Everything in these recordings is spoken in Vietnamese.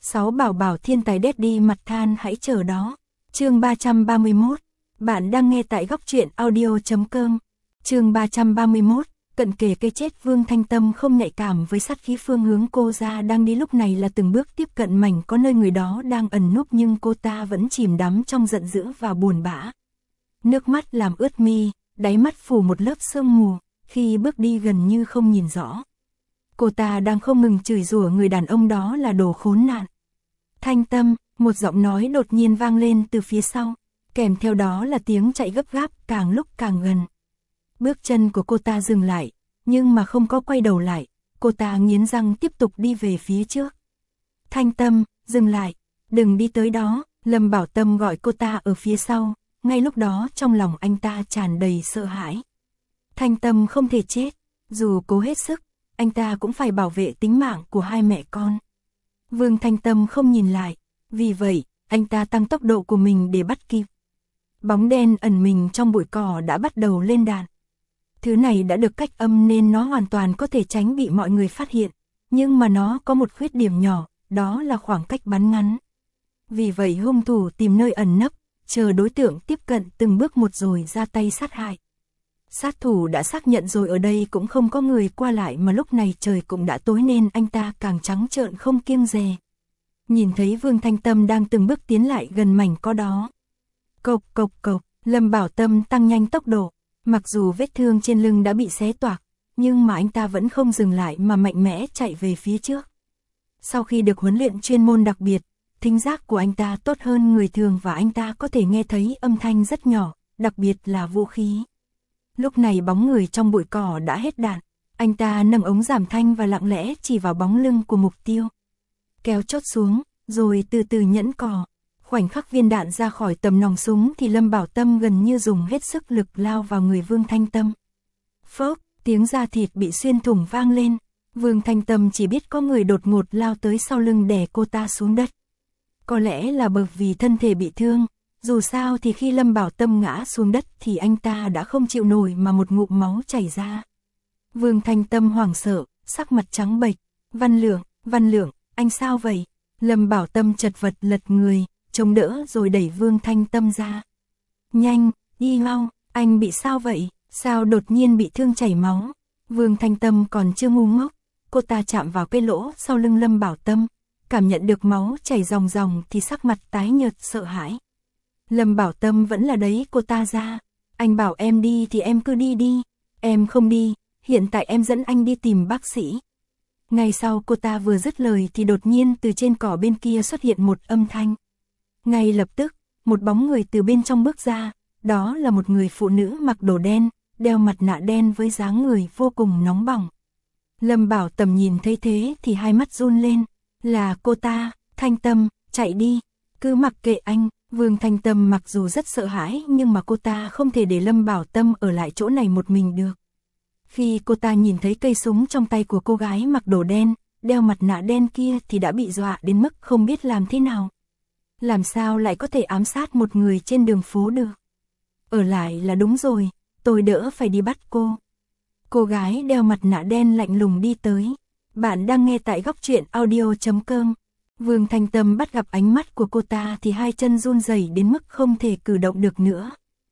6 bảo bảo thiên tài daddy mặt than hãy chờ đó. Chương 331. Bạn đang nghe tại góc truyện audio.com. Chương 331. Cận kề cây chết. Vương Thanh Tâm không nhạy cảm với sát khí phương hướng cô ra đang đi lúc này là từng bước tiếp cận mảnh có nơi người đó đang ẩn núp, nhưng cô ta vẫn chìm đắm trong giận dữ và buồn bã. Nước mắt làm ướt mi, đáy mắt phủ một lớp sương mù, khi bước đi gần như không nhìn rõ. Cô ta đang không ngừng chửi rủa người đàn ông đó là đồ khốn nạn. Thanh Tâm, một giọng nói đột nhiên vang lên từ phía sau, kèm theo đó là tiếng chạy gấp gáp càng lúc càng gần. Bước chân của cô ta dừng lại, nhưng mà không có quay đầu lại, cô ta nghiến răng tiếp tục đi về phía trước. Thanh Tâm, dừng lại, đừng đi tới đó, Lâm Bảo Tâm gọi cô ta ở phía sau, ngay lúc đó trong lòng anh ta tràn đầy sợ hãi. Thanh Tâm không thể chết, dù cố hết sức, anh ta cũng phải bảo vệ tính mạng của hai mẹ con. Vương Thanh Tâm không nhìn lại, vì vậy, anh ta tăng tốc độ của mình để bắt kịp. Bóng đen ẩn mình trong bụi cỏ đã bắt đầu lên đạn. Thứ này đã được cách âm nên nó hoàn toàn có thể tránh bị mọi người phát hiện, nhưng mà nó có một khuyết điểm nhỏ, đó là khoảng cách bắn ngắn. Vì vậy hung thủ tìm nơi ẩn nấp, chờ đối tượng tiếp cận từng bước một rồi ra tay sát hại. Sát thủ đã xác nhận rồi ở đây cũng không có người qua lại, mà lúc này trời cũng đã tối nên anh ta càng trắng trợn không kiêng dè. Nhìn thấy Vương Thanh Tâm đang từng bước tiến lại gần mảnh có đó. Cộc cộc cộc, Lâm Bảo Tâm tăng nhanh tốc độ, mặc dù vết thương trên lưng đã bị xé toạc, nhưng mà anh ta vẫn không dừng lại mà mạnh mẽ chạy về phía trước. Sau khi được huấn luyện chuyên môn đặc biệt, thính giác của anh ta tốt hơn người thường và anh ta có thể nghe thấy âm thanh rất nhỏ, đặc biệt là vũ khí. Lúc này bóng người trong bụi cỏ đã hết đạn, anh ta nâng ống giảm thanh và lặng lẽ chỉ vào bóng lưng của mục tiêu. Kéo chốt xuống, rồi từ từ nhẫn cò. Khoảnh khắc viên đạn ra khỏi tầm nòng súng thì Lâm Bảo Tâm gần như dùng hết sức lực lao vào người Vương Thanh Tâm. Phốc, tiếng da thịt bị xuyên thủng vang lên. Vương Thanh Tâm chỉ biết có người đột ngột lao tới sau lưng đè cô ta xuống đất. Có lẽ là bởi vì thân thể bị thương, dù sao thì khi Lâm Bảo Tâm ngã xuống đất thì anh ta đã không chịu nổi mà một ngụm máu chảy ra. Vương Thanh Tâm hoảng sợ, sắc mặt trắng bệch. Văn Lượng, anh sao vậy? Lâm Bảo Tâm chật vật lật người, chống đỡ rồi đẩy Vương Thanh Tâm ra. Nhanh, đi mau, anh bị sao vậy? Sao đột nhiên bị thương chảy máu? Vương Thanh Tâm còn chưa ngu ngốc, cô ta chạm vào cái lỗ sau lưng Lâm Bảo Tâm, cảm nhận được máu chảy ròng ròng thì sắc mặt tái nhợt sợ hãi. Lâm Bảo Tâm vẫn là đấy cô ta ra. Anh bảo em đi thì em cứ đi đi. Em không đi, hiện tại em dẫn anh đi tìm bác sĩ. Ngay sau cô ta vừa dứt lời thì đột nhiên từ trên cỏ bên kia xuất hiện một âm thanh. Ngay lập tức, một bóng người từ bên trong bước ra, đó là một người phụ nữ mặc đồ đen, đeo mặt nạ đen với dáng người vô cùng nóng bỏng. Lâm Bảo Tâm nhìn thấy thế thì hai mắt run lên, là cô ta. Thanh Tâm, chạy đi, cứ mặc kệ anh. Vương Thanh Tâm mặc dù rất sợ hãi nhưng mà cô ta không thể để Lâm Bảo Tâm ở lại chỗ này một mình được. Khi cô ta nhìn thấy cây súng trong tay của cô gái mặc đồ đen, đeo mặt nạ đen kia thì đã bị dọa đến mức không biết làm thế nào. Làm sao lại có thể ám sát một người trên đường phố được? Ở lại là đúng rồi, tôi đỡ phải đi bắt cô. Cô gái đeo mặt nạ đen lạnh lùng đi tới. Bạn đang nghe tại góc truyện audio.com. Vương Thanh Tâm bắt gặp ánh mắt của cô ta thì hai chân run rẩy đến mức không thể cử động được nữa.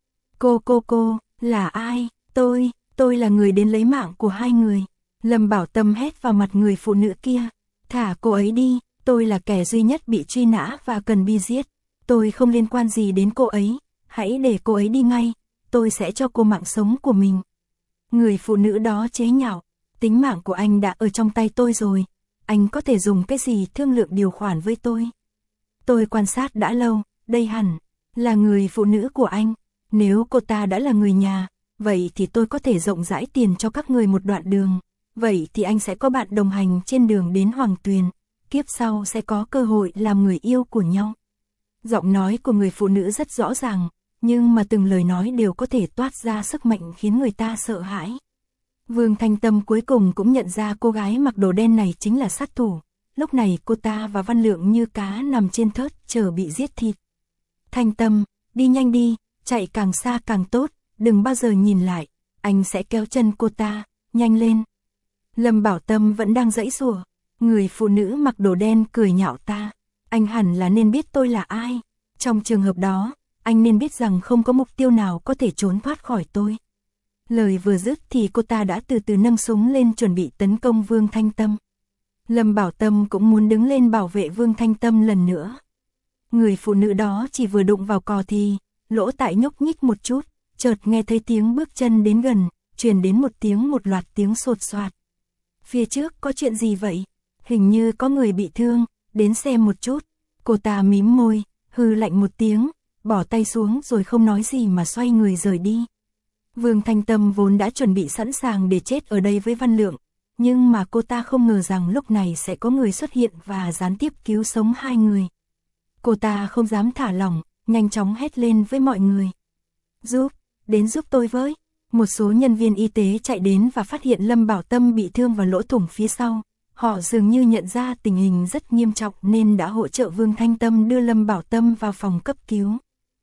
Cô, là ai? Tôi là người đến lấy mạng của hai người. Lâm Bảo Tâm hét vào mặt người phụ nữ kia. Thả cô ấy đi, tôi là kẻ duy nhất bị truy nã và cần bị giết. Tôi không liên quan gì đến cô ấy, hãy để cô ấy đi ngay, tôi sẽ cho cô mạng sống của mình. Người phụ nữ đó chế nhạo, tính mạng của anh đã ở trong tay tôi rồi. Anh có thể dùng cái gì thương lượng điều khoản với tôi? Tôi quan sát đã lâu, đây hẳn là người phụ nữ của anh. Nếu cô ta đã là người nhà, vậy thì tôi có thể rộng rãi tiền cho các người một đoạn đường. Vậy thì anh sẽ có bạn đồng hành trên đường đến Hoàng Tuyền. Kiếp sau sẽ có cơ hội làm người yêu của nhau. Giọng nói của người phụ nữ rất rõ ràng, nhưng mà từng lời nói đều có thể toát ra sức mạnh khiến người ta sợ hãi. Vương Thanh Tâm cuối cùng cũng nhận ra cô gái mặc đồ đen này chính là sát thủ. Lúc này cô ta và Văn Lượng như cá nằm trên thớt chờ bị giết thịt. Thanh Tâm, đi nhanh đi, chạy càng xa càng tốt, đừng bao giờ nhìn lại, anh sẽ kéo chân cô ta, nhanh lên. Lâm Bảo Tâm vẫn đang giãy giụa, người phụ nữ mặc đồ đen cười nhạo ta, Anh hẳn là nên biết tôi là ai. Trong trường hợp đó, anh nên biết rằng không có mục tiêu nào có thể trốn thoát khỏi tôi. Lời vừa dứt thì cô ta đã từ từ nâng súng lên chuẩn bị tấn công Vương Thanh Tâm. Lâm Bảo Tâm cũng muốn đứng lên bảo vệ Vương Thanh Tâm lần nữa. Người phụ nữ đó chỉ vừa đụng vào cò thì, lỗ tai nhúc nhích một chút, chợt nghe thấy tiếng bước chân đến gần, truyền đến một loạt tiếng sột soạt. Phía trước có chuyện gì vậy? Hình như có người bị thương, đến xem một chút. Cô ta mím môi, hừ lạnh một tiếng, bỏ tay xuống rồi không nói gì mà xoay người rời đi. Vương Thanh Tâm vốn đã chuẩn bị sẵn sàng để chết ở đây với Văn Lượng, nhưng mà cô ta không ngờ rằng lúc này sẽ có người xuất hiện và gián tiếp cứu sống hai người. Cô ta không dám thả lỏng, nhanh chóng hét lên với mọi người. Đến giúp tôi với. Một số nhân viên y tế chạy đến và phát hiện Lâm Bảo Tâm bị thương vào lỗ thủng phía sau. Họ dường như nhận ra tình hình rất nghiêm trọng nên đã hỗ trợ Vương Thanh Tâm đưa Lâm Bảo Tâm vào phòng cấp cứu.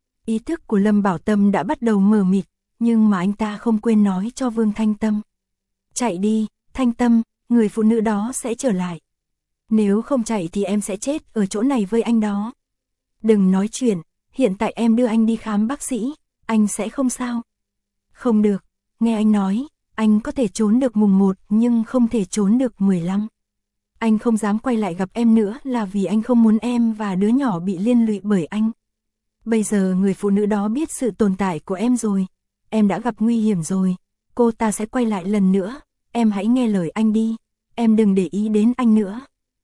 Ý thức của Lâm Bảo Tâm đã bắt đầu mờ mịt, nhưng mà anh ta không quên nói cho Vương Thanh Tâm. Chạy đi, Thanh Tâm, người phụ nữ đó sẽ trở lại. Nếu không chạy thì em sẽ chết ở chỗ này với anh đó. Đừng nói chuyện, hiện tại em đưa anh đi khám bác sĩ, anh sẽ không sao. Không được, nghe anh nói, anh có thể trốn được mùng 1 nhưng không thể trốn được 15. Anh không dám quay lại gặp em nữa là vì anh không muốn em và đứa nhỏ bị liên lụy bởi anh. Bây giờ người phụ nữ đó biết sự tồn tại của em rồi, em đã gặp nguy hiểm rồi, cô ta sẽ quay lại lần nữa, em hãy nghe lời anh đi, em đừng để ý đến anh nữa.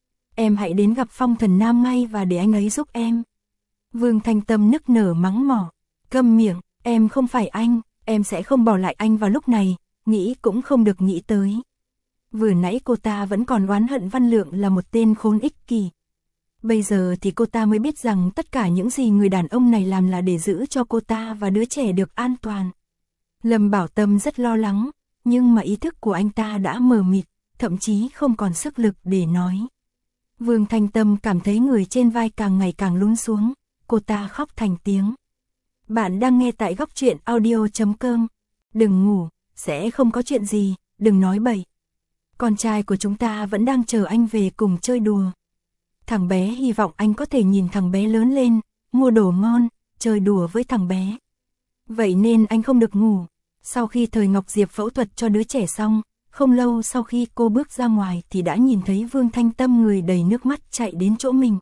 Em hãy đến gặp Phong Thần Nam ngay và để anh ấy giúp em. Vương Thanh Tâm nức nở mắng mỏ, câm miệng, em không phải anh, em sẽ không bỏ lại anh vào lúc này, nghĩ cũng không được nghĩ tới. Vừa nãy cô ta vẫn còn oán hận Văn Lượng là một tên khốn ích kỷ. Bây giờ thì cô ta mới biết rằng tất cả những gì người đàn ông này làm là để giữ cho cô ta và đứa trẻ được an toàn. Lâm Bảo Tâm rất lo lắng, nhưng mà ý thức của anh ta đã mờ mịt, thậm chí không còn sức lực để nói. Vương Thanh Tâm cảm thấy người trên vai càng ngày càng lún xuống, cô ta khóc thành tiếng. Bạn đang nghe tại Góc Truyện Audio.com. Đừng ngủ, sẽ không có chuyện gì, đừng nói bậy. Con trai của chúng ta vẫn đang chờ anh về cùng chơi đùa. Thằng bé hy vọng anh có thể nhìn thằng bé lớn lên, mua đồ ngon, chơi đùa với thằng bé. Vậy nên anh không được ngủ. Sau khi Thời Ngọc Diệp phẫu thuật cho đứa trẻ xong, không lâu sau khi cô bước ra ngoài thì đã nhìn thấy Vương Thanh Tâm người đầy nước mắt chạy đến chỗ mình.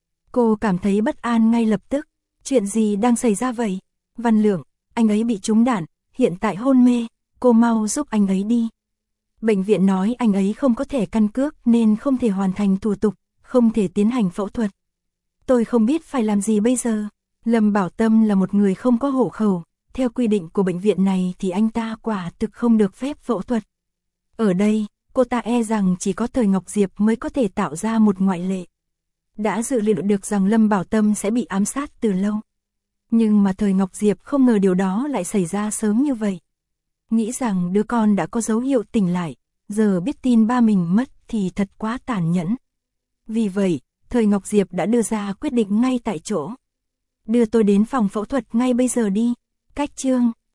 Cô cảm thấy bất an ngay lập tức. Chuyện gì đang xảy ra vậy? Văn Lượng, anh ấy bị trúng đạn, hiện tại hôn mê, cô mau giúp anh ấy đi. Bệnh viện nói anh ấy không có thẻ căn cước nên không thể hoàn thành thủ tục, không thể tiến hành phẫu thuật. Tôi không biết phải làm gì bây giờ. Lâm Bảo Tâm là một người không có hộ khẩu, theo quy định của bệnh viện này thì anh ta quả thực không được phép phẫu thuật. Ở đây, cô ta e rằng chỉ có Thời Ngọc Diệp mới có thể tạo ra một ngoại lệ. Đã dự liệu được rằng Lâm Bảo Tâm sẽ bị ám sát từ lâu. Nhưng mà Thời Ngọc Diệp không ngờ điều đó lại xảy ra sớm như vậy. Nghĩ rằng đứa con đã có dấu hiệu tỉnh lại, giờ biết tin ba mình mất thì thật quá tàn nhẫn. Vì vậy, Thời Ngọc Diệp đã đưa ra quyết định ngay tại chỗ. Đưa tôi đến phòng phẫu thuật ngay bây giờ đi. Cách chương